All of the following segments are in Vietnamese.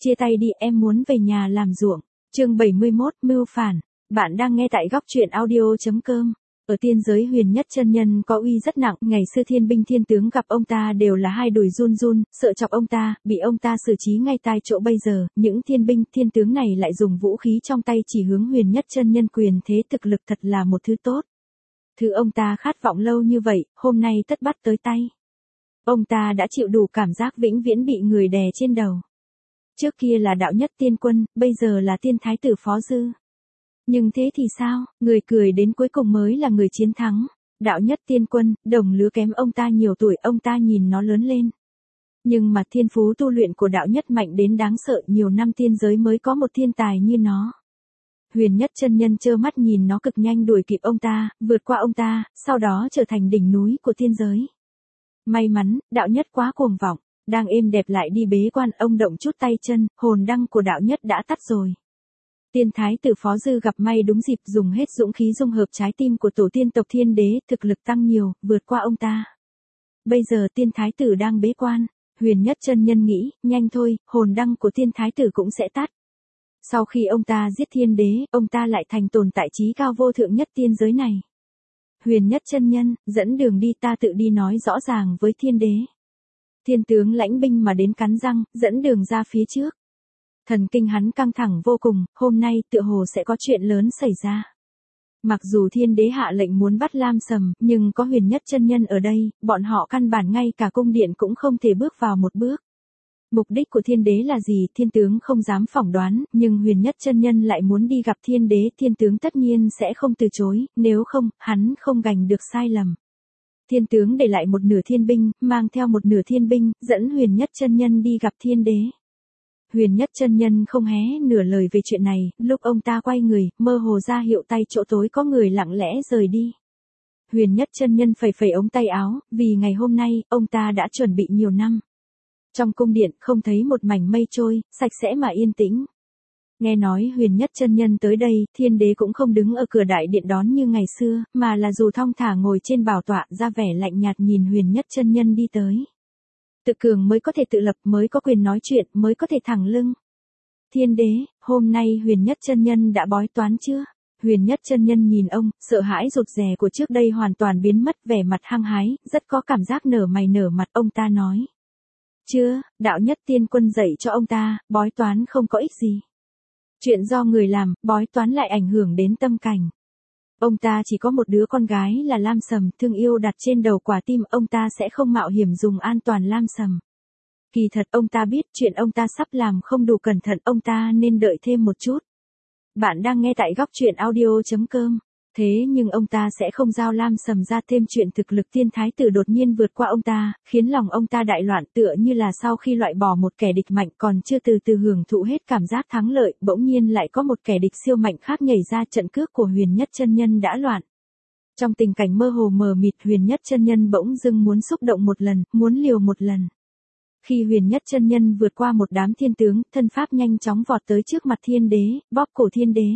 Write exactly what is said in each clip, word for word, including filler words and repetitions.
chia tay đi, em muốn về nhà làm ruộng. Chương bảy mươi mốt, mưu phản. Bạn đang nghe tại góc truyện audio chấm com. Ở tiên giới Huyền Nhất chân nhân có uy rất nặng, ngày xưa thiên binh thiên tướng gặp ông ta đều là hai đùi run run, sợ chọc ông ta, bị ông ta xử trí ngay tại chỗ. Bây giờ, những thiên binh thiên tướng này lại dùng vũ khí trong tay chỉ hướng Huyền Nhất chân nhân. Quyền thế thực lực thật là một thứ tốt. Thứ ông ta khát vọng lâu như vậy, hôm nay tất bắt tới tay. Ông ta đã chịu đủ cảm giác vĩnh viễn bị người đè trên đầu. Trước kia là đạo nhất tiên quân, bây giờ là tiên thái tử Phó Dư. Nhưng thế thì sao, người cười đến cuối cùng mới là người chiến thắng. Đạo nhất tiên quân, đồng lứa kém ông ta nhiều tuổi, ông ta nhìn nó lớn lên. Nhưng mà thiên phú tu luyện của đạo nhất mạnh đến đáng sợ, nhiều năm tiên giới mới có một thiên tài như nó. Huyền Nhất chân nhân trơ mắt nhìn nó cực nhanh đuổi kịp ông ta, vượt qua ông ta, sau đó trở thành đỉnh núi của tiên giới. May mắn, đạo nhất quá cuồng vọng, đang êm đẹp lại đi bế quan, ông động chút tay chân, hồn đăng của đạo nhất đã tắt rồi. Tiên thái tử Phó Dư gặp may đúng dịp, dùng hết dũng khí dung hợp trái tim của tổ tiên tộc Thiên Đế, thực lực tăng nhiều, vượt qua ông ta. Bây giờ tiên thái tử đang bế quan, Huyền Nhất chân nhân nghĩ, nhanh thôi, hồn đăng của tiên thái tử cũng sẽ tắt. Sau khi ông ta giết Thiên Đế, ông ta lại thành tồn tại trí cao vô thượng nhất tiên giới này. Huyền Nhất chân nhân, dẫn đường đi, ta tự đi nói rõ ràng với Thiên Đế. Thiên tướng lãnh binh mà đến cắn răng, dẫn đường ra phía trước. Thần kinh hắn căng thẳng vô cùng, hôm nay tựa hồ sẽ có chuyện lớn xảy ra. Mặc dù Thiên Đế hạ lệnh muốn bắt Lam Sầm, nhưng có Huyền Nhất chân nhân ở đây, bọn họ căn bản ngay cả cung điện cũng không thể bước vào một bước. Mục đích của Thiên Đế là gì, thiên tướng không dám phỏng đoán, nhưng Huyền Nhất chân nhân lại muốn đi gặp Thiên Đế, thiên tướng tất nhiên sẽ không từ chối, nếu không, hắn không gành được sai lầm. Thiên tướng để lại một nửa thiên binh, mang theo một nửa thiên binh, dẫn Huyền Nhất chân nhân đi gặp Thiên Đế. Huyền Nhất chân nhân không hé nửa lời về chuyện này, lúc ông ta quay người, mơ hồ ra hiệu tay chỗ tối có người lặng lẽ rời đi. Huyền Nhất chân nhân phẩy phẩy ống tay áo, vì ngày hôm nay, ông ta đã chuẩn bị nhiều năm. Trong cung điện, không thấy một mảnh mây trôi, sạch sẽ mà yên tĩnh. Nghe nói Huyền Nhất chân nhân tới đây, Thiên Đế cũng không đứng ở cửa đại điện đón như ngày xưa, mà là dù thong thả ngồi trên bảo tọa, ra vẻ lạnh nhạt nhìn Huyền Nhất chân nhân đi tới. Tự cường mới có thể tự lập, mới có quyền nói chuyện, mới có thể thẳng lưng. Thiên Đế, hôm nay Huyền Nhất chân nhân đã bói toán chưa? Huyền Nhất chân nhân nhìn ông, sợ hãi rụt rè của trước đây hoàn toàn biến mất, vẻ mặt hăng hái, rất có cảm giác nở mày nở mặt. Ông ta nói. Chưa, đạo nhất tiên quân dạy cho ông ta, bói toán không có ích gì. Chuyện do người làm, bói toán lại ảnh hưởng đến tâm cảnh. Ông ta chỉ có một đứa con gái là Lam Sầm, thương yêu đặt trên đầu quả tim, ông ta sẽ không mạo hiểm dùng an toàn Lam Sầm. Kỳ thật ông ta biết chuyện ông ta sắp làm không đủ cẩn thận, ông ta nên đợi thêm một chút. Bạn đang nghe tại góc truyện audio chấm com. Thế nhưng ông ta sẽ không giao Lam Sầm ra, thêm chuyện thực lực tiên thái tử đột nhiên vượt qua ông ta, khiến lòng ông ta đại loạn, tựa như là sau khi loại bỏ một kẻ địch mạnh còn chưa từ từ hưởng thụ hết cảm giác thắng lợi, bỗng nhiên lại có một kẻ địch siêu mạnh khác nhảy ra, trận cước của Huyền Nhất chân nhân đã loạn. Trong tình cảnh mơ hồ mờ mịt, Huyền Nhất chân nhân bỗng dưng muốn xúc động một lần, muốn liều một lần. Khi Huyền Nhất chân nhân vượt qua một đám thiên tướng, thân pháp nhanh chóng vọt tới trước mặt Thiên Đế, bóp cổ Thiên Đế.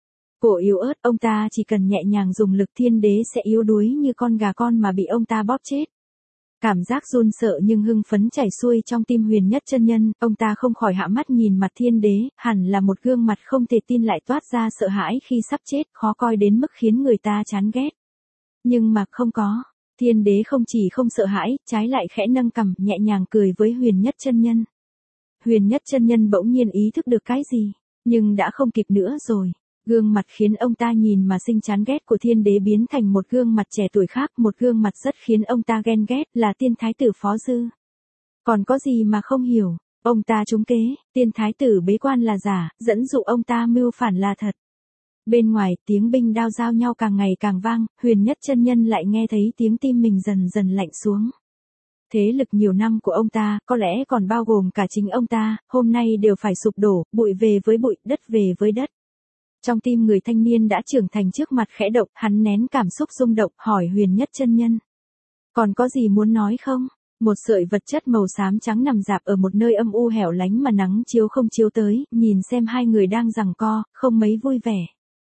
Cổ yếu ớt, ông ta chỉ cần nhẹ nhàng dùng lực, Thiên Đế sẽ yếu đuối như con gà con mà bị ông ta bóp chết. Cảm giác run sợ nhưng hưng phấn chảy xuôi trong tim Huyền Nhất chân nhân, ông ta không khỏi hạ mắt nhìn mặt Thiên Đế, hẳn là một gương mặt không thể tin lại toát ra sợ hãi khi sắp chết, khó coi đến mức khiến người ta chán ghét. Nhưng mà không có, Thiên Đế không chỉ không sợ hãi, trái lại khẽ nâng cằm, nhẹ nhàng cười với Huyền Nhất chân nhân. Huyền Nhất chân nhân bỗng nhiên ý thức được cái gì, nhưng đã không kịp nữa rồi. Gương mặt khiến ông ta nhìn mà sinh chán ghét của Thiên Đế biến thành một gương mặt trẻ tuổi khác, một gương mặt rất khiến ông ta ghen ghét, là tiên thái tử Phó Dư. Còn có gì mà không hiểu, ông ta trúng kế, tiên thái tử bế quan là giả, dẫn dụ ông ta mưu phản là thật. Bên ngoài, tiếng binh đao giao nhau càng ngày càng vang, Huyền Nhất chân nhân lại nghe thấy tiếng tim mình dần dần lạnh xuống. Thế lực nhiều năm của ông ta, có lẽ còn bao gồm cả chính ông ta, hôm nay đều phải sụp đổ, bụi về với bụi, đất về với đất. Trong tim người thanh niên đã trưởng thành trước mặt khẽ động, hắn nén cảm xúc rung động, hỏi Huyền Nhất chân nhân. Còn có gì muốn nói không? Một sợi vật chất màu xám trắng nằm rạp ở một nơi âm u hẻo lánh mà nắng chiếu không chiếu tới, nhìn xem hai người đang giằng co, không mấy vui vẻ.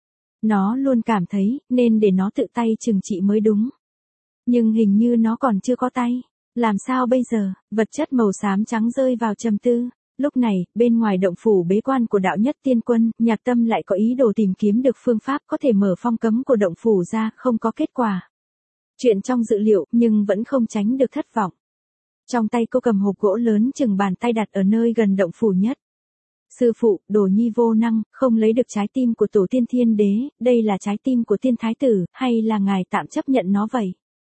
Nó luôn cảm thấy, nên để nó tự tay trừng trị mới đúng. Nhưng hình như nó còn chưa có tay. Làm sao bây giờ? Vật chất màu xám trắng rơi vào trầm tư. Lúc này, bên ngoài động phủ bế quan của đạo nhất tiên quân, Nhạc Tâm lại có ý đồ tìm kiếm được phương pháp có thể mở phong cấm của động phủ ra, không có kết quả. Chuyện trong dự liệu, nhưng vẫn không tránh được thất vọng. Trong tay cô cầm hộp gỗ lớn chừng bàn tay đặt ở nơi gần động phủ nhất. Sư phụ, đồ nhi vô năng, không lấy được trái tim của tổ tiên thiên đế, đây là trái tim của tiên thái tử, hay là ngài tạm chấp nhận nó vậy?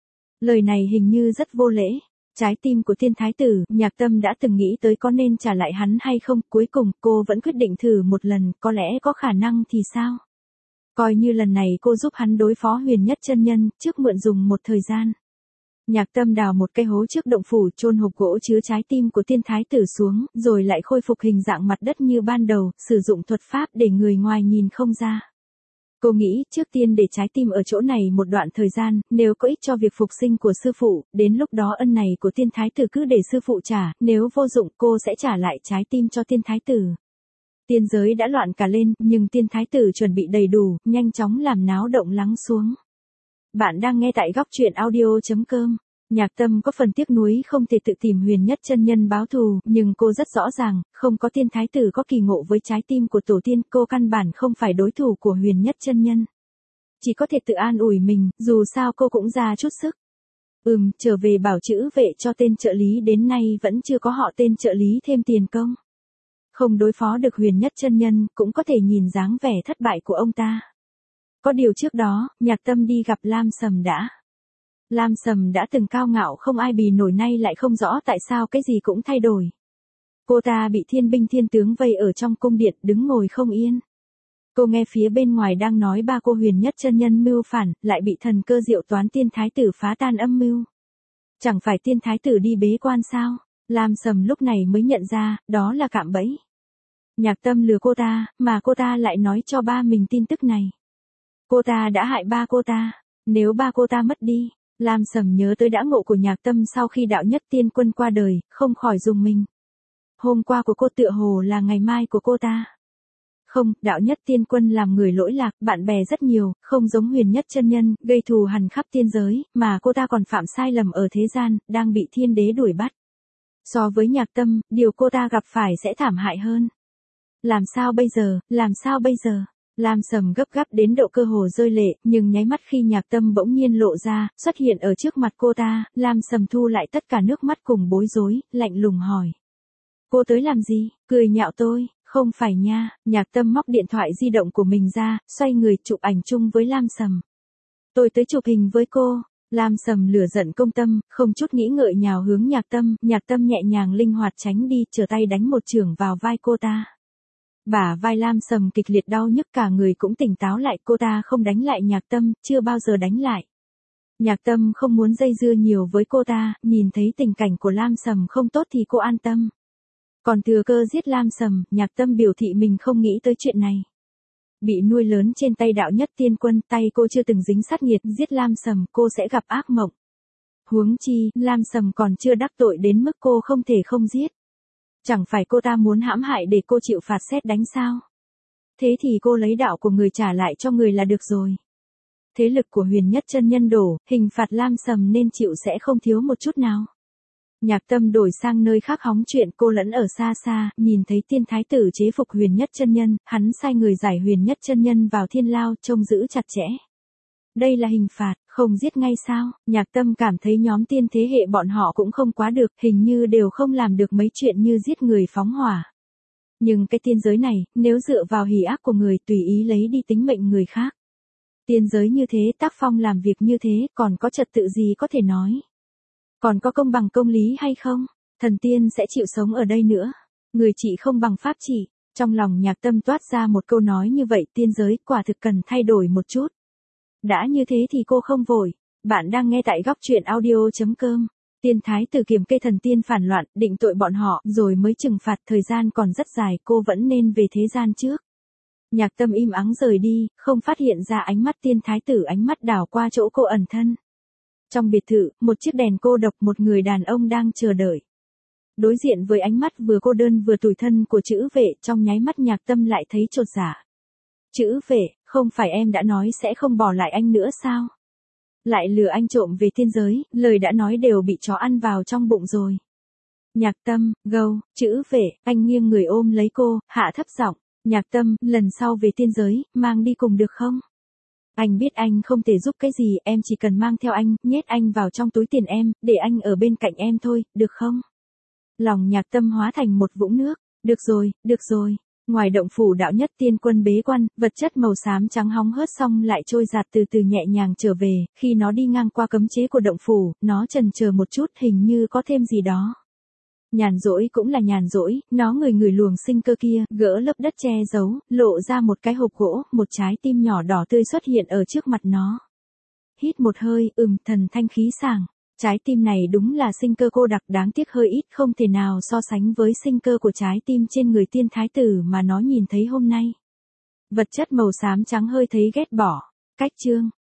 Lời này hình như rất vô lễ. Trái tim của tiên thái tử, Nhạc Tâm đã từng nghĩ tới có nên trả lại hắn hay không, cuối cùng cô vẫn quyết định thử một lần, có lẽ có khả năng thì sao? Coi như lần này cô giúp hắn đối phó Huyền Nhất chân nhân, trước mượn dùng một thời gian. Nhạc Tâm đào một cái hố trước động phủ, chôn hộp gỗ chứa trái tim của tiên thái tử xuống, rồi lại khôi phục hình dạng mặt đất như ban đầu, sử dụng thuật pháp để người ngoài nhìn không ra. Cô nghĩ trước tiên để trái tim ở chỗ này một đoạn thời gian, nếu có ích cho việc phục sinh của sư phụ, đến lúc đó ân này của tiên thái tử cứ để sư phụ trả, nếu vô dụng cô sẽ trả lại trái tim cho tiên thái tử. Tiên giới đã loạn cả lên, nhưng tiên thái tử chuẩn bị đầy đủ, nhanh chóng làm náo động lắng xuống. Bạn đang nghe tại góc truyện audio chấm com. Nhạc Tâm có phần tiếc nuối không thể tự tìm Huyền Nhất chân nhân báo thù, nhưng cô rất rõ ràng, không có tiên thái tử có kỳ ngộ với trái tim của tổ tiên, cô căn bản không phải đối thủ của Huyền Nhất chân nhân. Chỉ có thể tự an ủi mình, dù sao cô cũng ra chút sức. Ừm, trở về bảo chữ vệ cho tên trợ lý đến nay vẫn chưa có họ tên trợ lý thêm tiền công. Không đối phó được Huyền Nhất chân nhân, cũng có thể nhìn dáng vẻ thất bại của ông ta. Có điều trước đó, Nhạc Tâm đi gặp Lam Sầm đã. Lam Sầm đã từng cao ngạo không ai bì nổi, nay lại không rõ tại sao cái gì cũng thay đổi. Cô ta bị thiên binh thiên tướng vây ở trong cung điện, đứng ngồi không yên. Cô nghe phía bên ngoài đang nói ba cô Huyền Nhất chân nhân mưu phản, lại bị thần cơ diệu toán tiên thái tử phá tan âm mưu. Chẳng phải tiên thái tử đi bế quan sao? Lam Sầm lúc này mới nhận ra, đó là cạm bẫy. Nhạc Tâm lừa cô ta, mà cô ta lại nói cho ba mình tin tức này. Cô ta đã hại ba cô ta, nếu ba cô ta mất đi. Lam Sầm nhớ tới đã ngộ của Nhạc Tâm sau khi đạo nhất tiên quân qua đời, không khỏi rùng mình. Hôm qua của cô tựa hồ là ngày mai của cô ta. Không, đạo nhất tiên quân làm người lỗi lạc, bạn bè rất nhiều, không giống Huyền Nhất chân nhân, gây thù hằn khắp tiên giới, mà cô ta còn phạm sai lầm ở thế gian, đang bị thiên đế đuổi bắt. So với Nhạc Tâm, điều cô ta gặp phải sẽ thảm hại hơn. Làm sao bây giờ, làm sao bây giờ? Lam Sầm gấp gáp đến độ cơ hồ rơi lệ, nhưng nháy mắt khi Nhạc Tâm bỗng nhiên lộ ra, xuất hiện ở trước mặt cô ta, Lam Sầm thu lại tất cả nước mắt cùng bối rối, lạnh lùng hỏi. Cô tới làm gì? Cười nhạo tôi, không phải nha. Nhạc Tâm móc điện thoại di động của mình ra, xoay người chụp ảnh chung với Lam Sầm. Tôi tới chụp hình với cô. Lam Sầm lửa giận công tâm, không chút nghĩ ngợi nhào hướng Nhạc Tâm, Nhạc Tâm nhẹ nhàng linh hoạt tránh đi, trở tay đánh một chưởng vào vai cô ta. Bả vai Lam Sầm kịch liệt đau nhức, cả người cũng tỉnh táo lại, cô ta không đánh lại Nhạc Tâm, chưa bao giờ đánh lại. Nhạc Tâm không muốn dây dưa nhiều với cô ta, nhìn thấy tình cảnh của Lam Sầm không tốt thì cô an tâm. Còn thừa cơ giết Lam Sầm, Nhạc Tâm biểu thị mình không nghĩ tới chuyện này. Bị nuôi lớn trên tay đạo nhất tiên quân, tay cô chưa từng dính sát nghiệt, giết Lam Sầm cô sẽ gặp ác mộng. Huống chi, Lam Sầm còn chưa đắc tội đến mức cô không thể không giết. Chẳng phải cô ta muốn hãm hại để cô chịu phạt sét đánh sao? Thế thì cô lấy đạo của người trả lại cho người là được rồi. Thế lực của Huyền Nhất chân nhân đổ, hình phạt Lam Sầm nên chịu sẽ không thiếu một chút nào. Nhạc Tâm đổi sang nơi khác hóng chuyện, cô lẫn ở xa xa, nhìn thấy tiên thái tử chế phục Huyền Nhất chân nhân, hắn sai người giải Huyền Nhất chân nhân vào thiên lao, trông giữ chặt chẽ. Đây là hình phạt, không giết ngay sao? Nhạc Tâm cảm thấy nhóm tiên thế hệ bọn họ cũng không quá được, hình như đều không làm được mấy chuyện như giết người phóng hỏa. Nhưng cái tiên giới này, nếu dựa vào hỉ ác của người tùy ý lấy đi tính mệnh người khác. Tiên giới như thế, tác phong làm việc như thế, còn có trật tự gì có thể nói? Còn có công bằng công lý hay không? Thần tiên sẽ chịu sống ở đây nữa. Người trị không bằng pháp trị. Trong lòng Nhạc Tâm toát ra một câu nói như vậy, tiên giới quả thực cần thay đổi một chút. Đã như thế thì cô không vội. Bạn đang nghe tại góc truyện audio chấm com. Tiên thái tử kiềm kê thần tiên phản loạn, định tội bọn họ, rồi mới trừng phạt, thời gian còn rất dài, cô vẫn nên về thế gian trước. Nhạc Tâm im ắng rời đi, không phát hiện ra ánh mắt tiên thái tử, ánh mắt đảo qua chỗ cô ẩn thân. Trong biệt thự, một chiếc đèn cô độc, một người đàn ông đang chờ đợi. Đối diện với ánh mắt vừa cô đơn vừa tủi thân của chữ vệ, trong nháy mắt Nhạc Tâm lại thấy chột dạ. Chữ vệ, không phải em đã nói sẽ không bỏ lại anh nữa sao? Lại lừa anh trộm về tiên giới, lời đã nói đều bị chó ăn vào trong bụng rồi. Nhạc Tâm, gâu, chữ vệ, anh nghiêng người ôm lấy cô, hạ thấp giọng, Nhạc Tâm, lần sau về tiên giới, mang đi cùng được không? Anh biết anh không thể giúp cái gì, em chỉ cần mang theo anh, nhét anh vào trong túi tiền em, để anh ở bên cạnh em thôi, được không? Lòng Nhạc Tâm hóa thành một vũng nước, được rồi, được rồi. Ngoài động phủ đạo nhất tiên quân bế quan, vật chất màu xám trắng hóng hớt xong lại trôi giạt từ từ nhẹ nhàng trở về, khi nó đi ngang qua cấm chế của động phủ, nó chần chờ một chút hình như có thêm gì đó. Nhàn rỗi cũng là nhàn rỗi, nó người người luồng sinh cơ kia, gỡ lớp đất che giấu, lộ ra một cái hộp gỗ, một trái tim nhỏ đỏ tươi xuất hiện ở trước mặt nó. Hít một hơi, ừm, thần thanh khí sảng. Trái tim này đúng là sinh cơ cô đặc, đáng tiếc hơi ít, không thể nào so sánh với sinh cơ của trái tim trên người tiên thái tử mà nó nhìn thấy hôm nay. Vật chất màu xám trắng hơi thấy ghét bỏ. Cách chương.